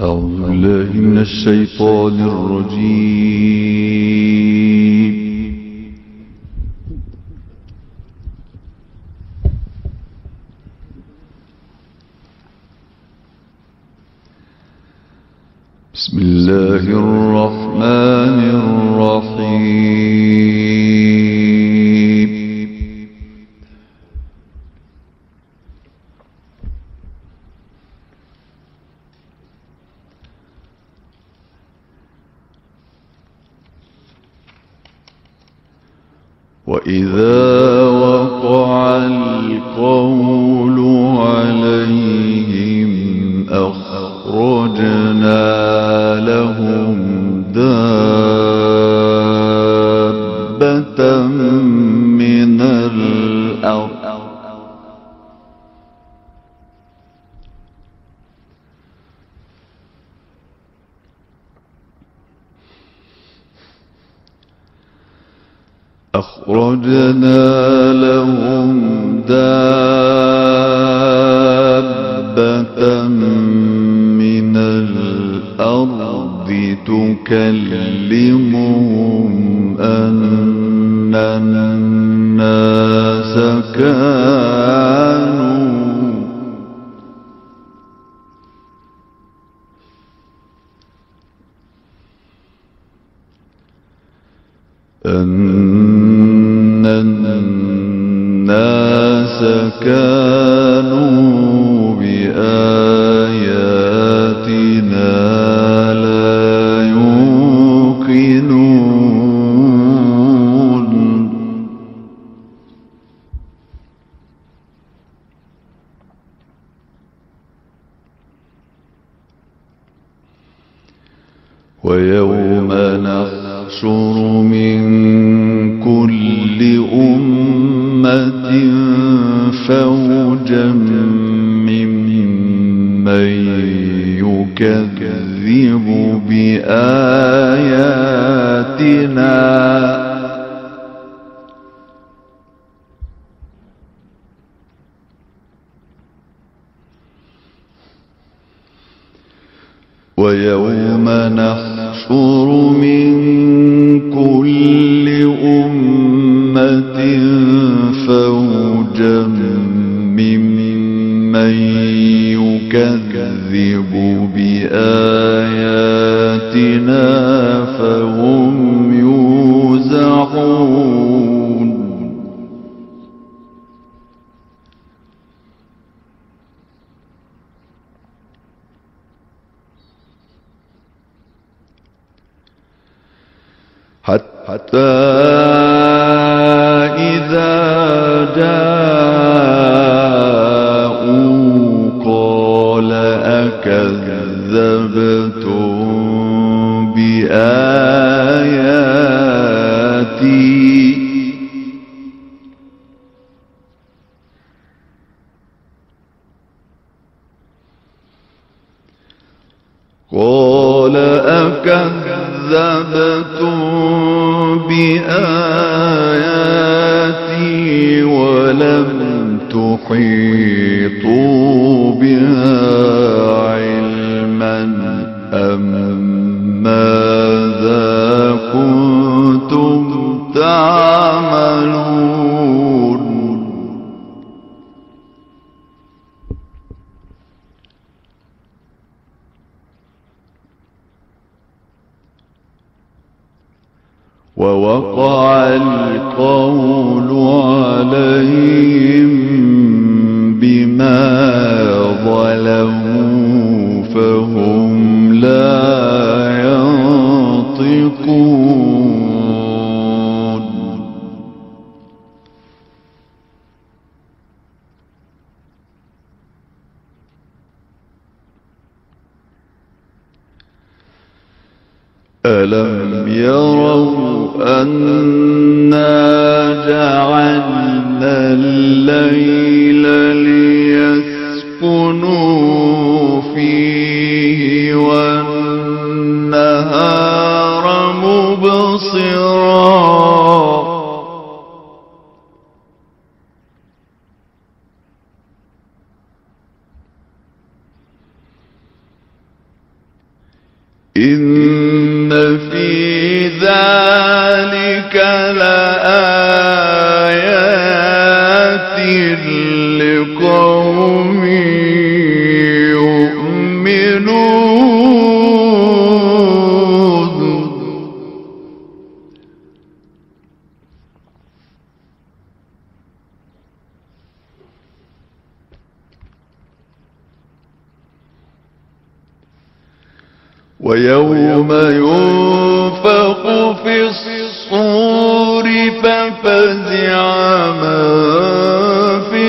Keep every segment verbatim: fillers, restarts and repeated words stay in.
أعوذ بالله من الشيطان الرجيم. بسم الله الرحمن الرحيم. وإذا وقع القول عليهم أخرجنا لهم دابة من الأرض أخرجنا لهم دابة من الأرض تكلمهم أن الناس كانوا أن الناس كانوا بآياتنا لا يوقنون. ويوم نحشر من كل أمة فوجا ممن يكذب بآياتنا ويوم نحشر من كل أمة فوجا ممن يكذب بآياتنا فهم يوزعون. حتى إذا جاءوا قال أكذبتم بآياتي قال أكذبتم بآياتي ولم تحيطوا بها علما أم ماذا كنتم تعملون. ووقع القول عليهم بما ظلموا فهم لا ينطقون. ألم يروا أنا جعلنا الليل ليسكنوا فيه والنهار مبصرا إن في ذلك لآيات لقوم يؤمنون. ويوم ينفخ في الصور ففزع من في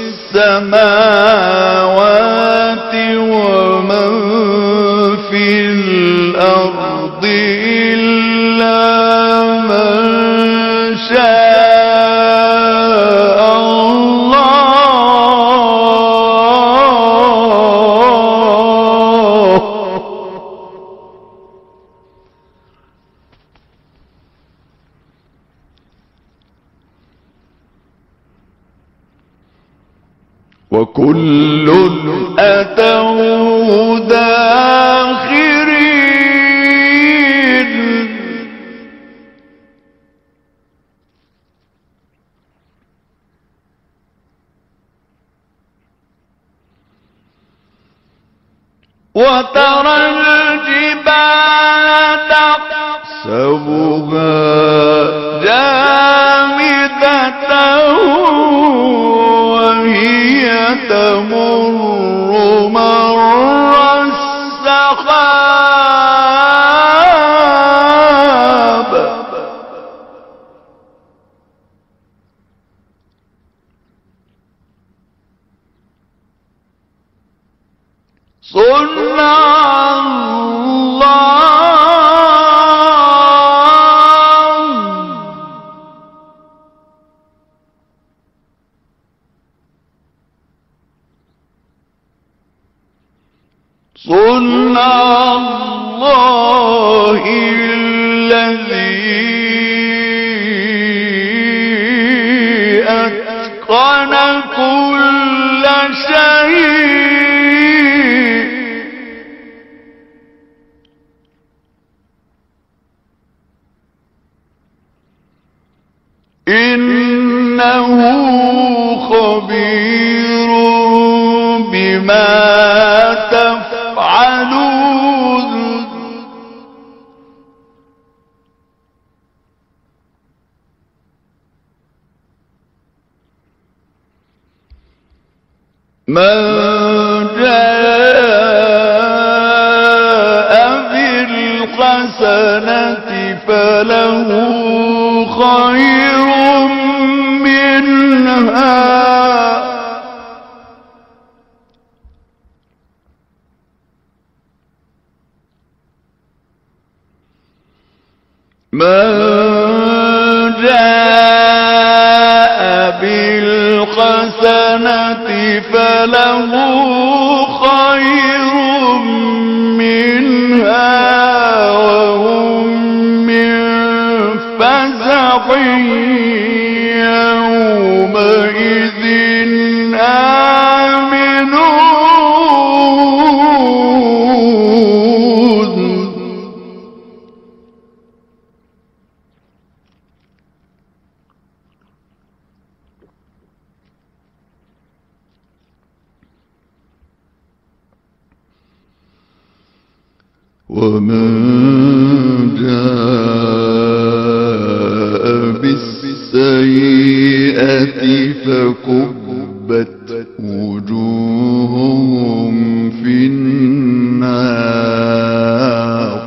السماوات ومن في الأرض إلا من شاء الله. وكل أتوه داخرين. وترى الجبال تحسبها جامدة وهي تمر مر السحاب. صنع الله صنع الله الذي أتقن كل شيء. إنه خبير بما تفعلون. من جاء بالحسنة فله خير منها من جاء بالحسنة فله خير منها وهم من فزع يومئذ آمنون. ومن جاء بالسيئة فكبت وجوههم في النار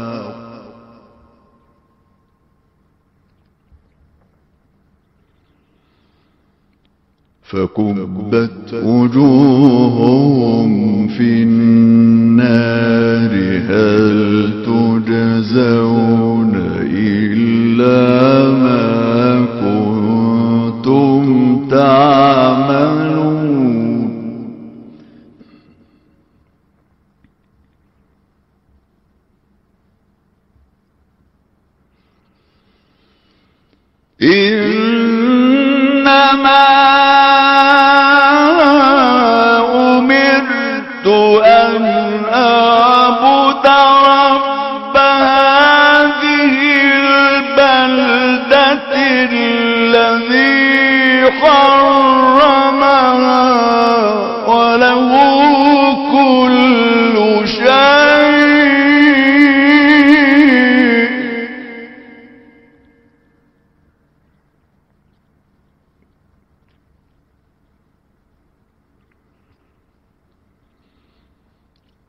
فكبت وجوههم في النار هل تجزون إلا ما كنتم تعملون. إنما أمرت أن أعبد رب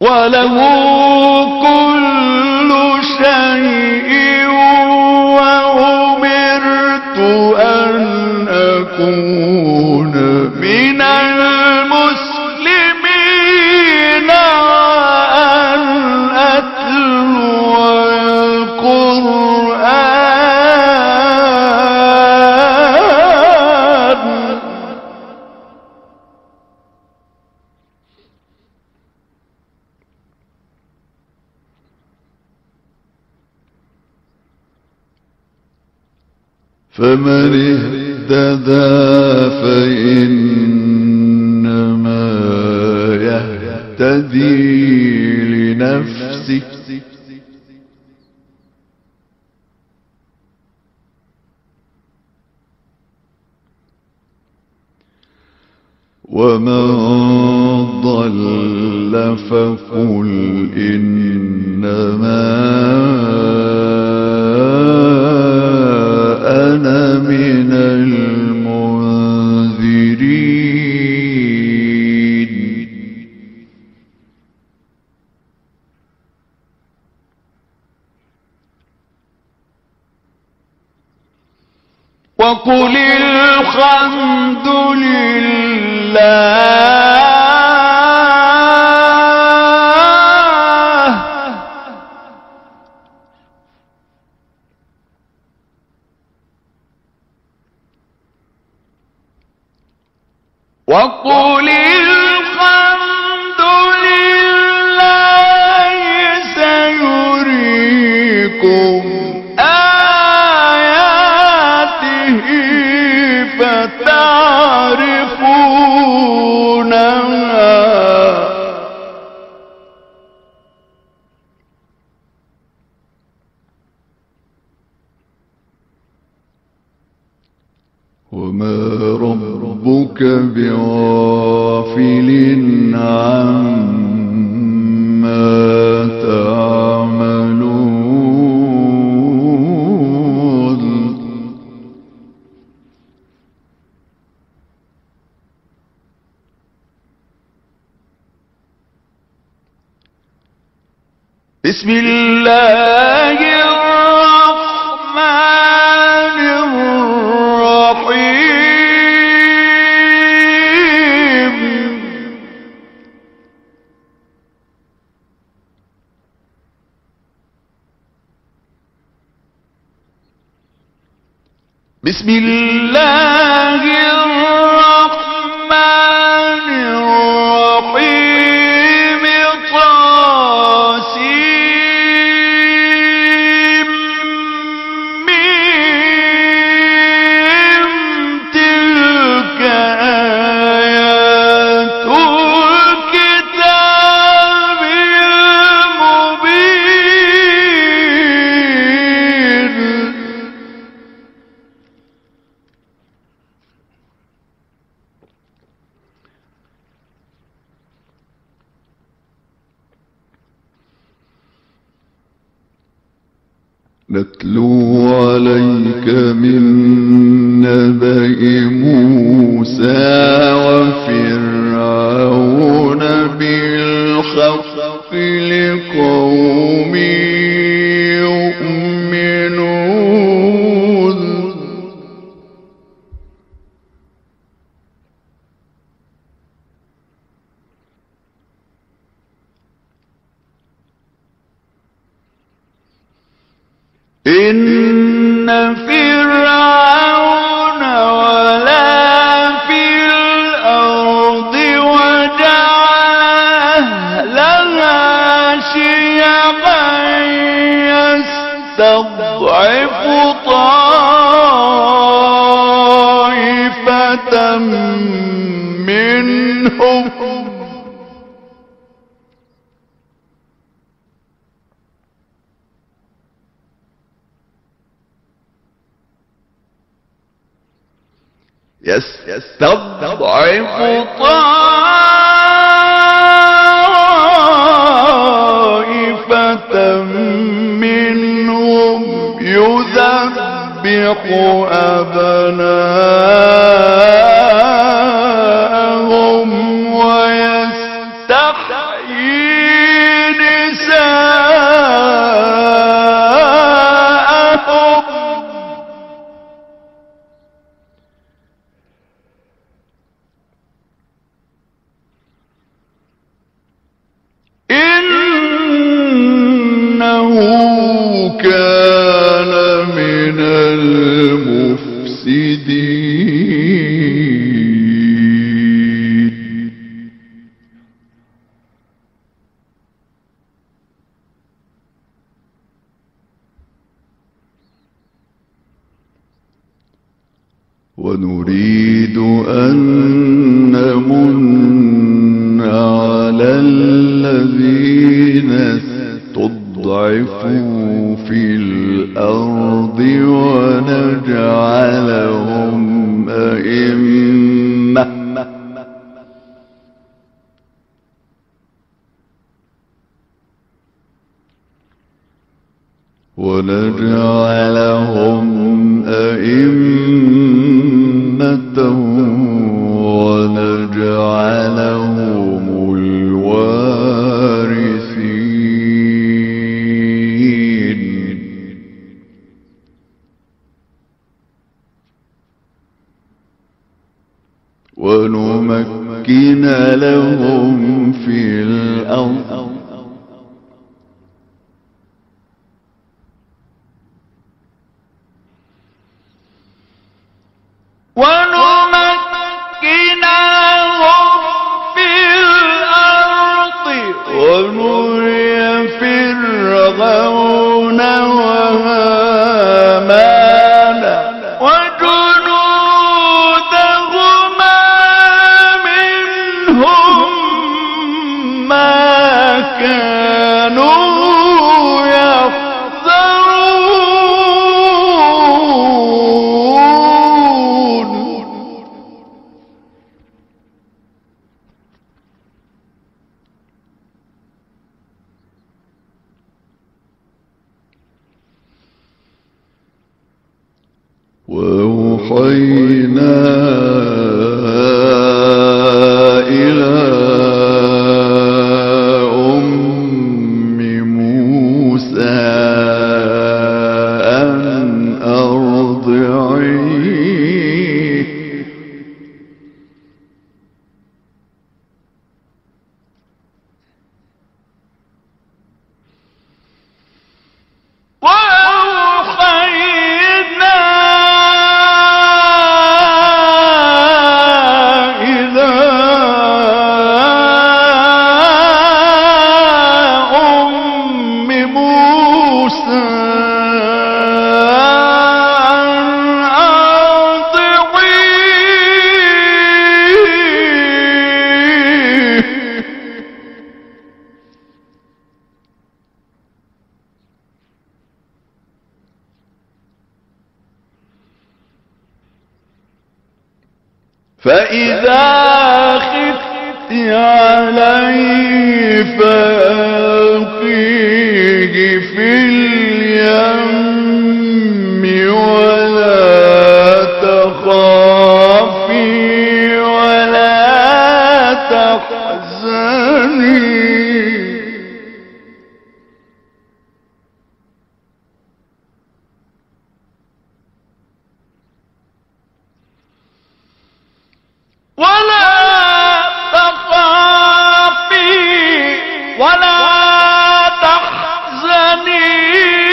وله كل شيء وأمرت أن أكون من المسلمين وأن أتلو القرآن. فمن اهتدى فإنما يهتدي لنفسه ومن ضل فقل إنما أنا من المنذرين. وقل الحمد لله وقل الحمد لله سيريكم آياته فتعرفونها وما ربك بغافل عما تعملون. بسم الله الرحمن الرحيم. بسم الله الرحمن الرحيم. طاسيم ميم تلك آيات الكتاب المبين. نتلو عليك من نبأ موسى وفرعون بالحق لقوم يؤمنون. إن فرعون ولا في الأرض وجعل أهلها شيعا يستضعف طائفة منهم يستضعف طائفة منهم يذبح أبناءهم ويستحيي كان من المفسدين ونريد أن نمن على الذين استضعفوا في الأرض ونجعلهم أئمة ونجعلهم أئمة ونجعلهم الوارثين ونمكن لهم في الأرض ونمكن لهم في الأرض ونري فرعون وهامان وجنودهما منهم ما كانوا وأوحينا إلى أم موسى أن أرضعيه فإذا خفت عليه فألقيه في اليم ولا تخافي ولا تحزني ولا تخافي ولا تحزني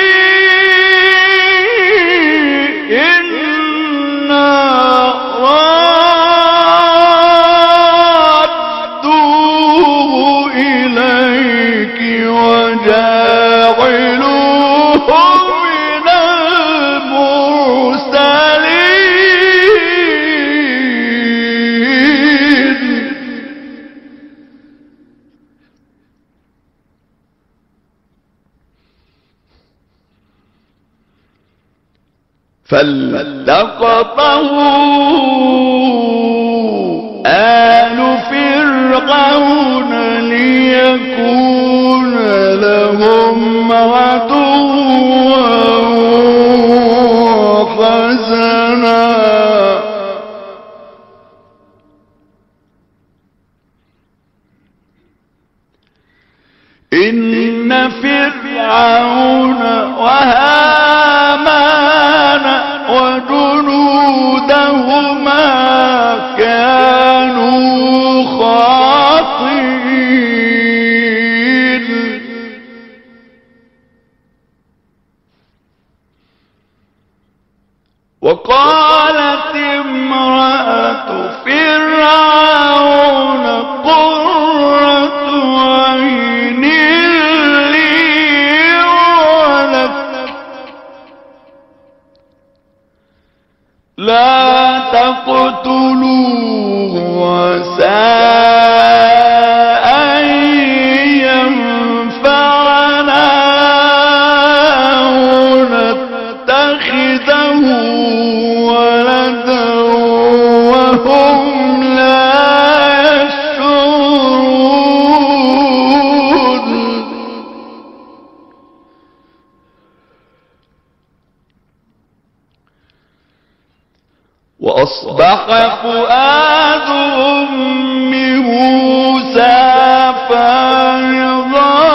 إنا رادوه إليك وجاعلوه من المرسلين فالتقطه آل فرعون ليكون لهم عدوا وحزنا إن فرعون وهامان وجنودهما كانوا خاطئين وقالت امرأة فرعون قرة عين لي ولك لا تقتلوه عسى أن ينفعنا أو نتخذه ولدا وهم لا يشعرون وأصبح فؤاد أم موسى فارغا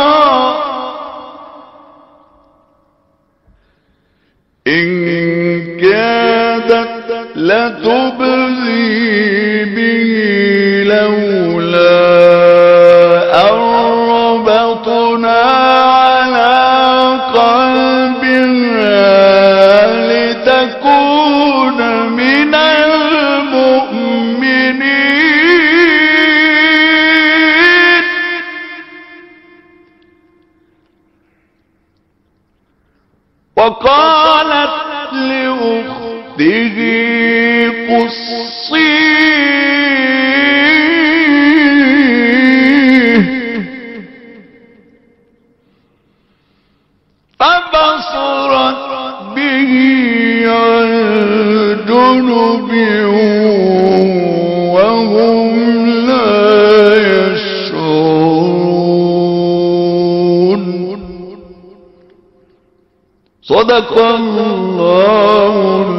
إن كادت لتبدي به لولا أن ربطنا على قلبها لتكون من المؤمنين وقالت لأخته قصيه فبصرت به عن جنب وهم لا يشعرون. صدق الله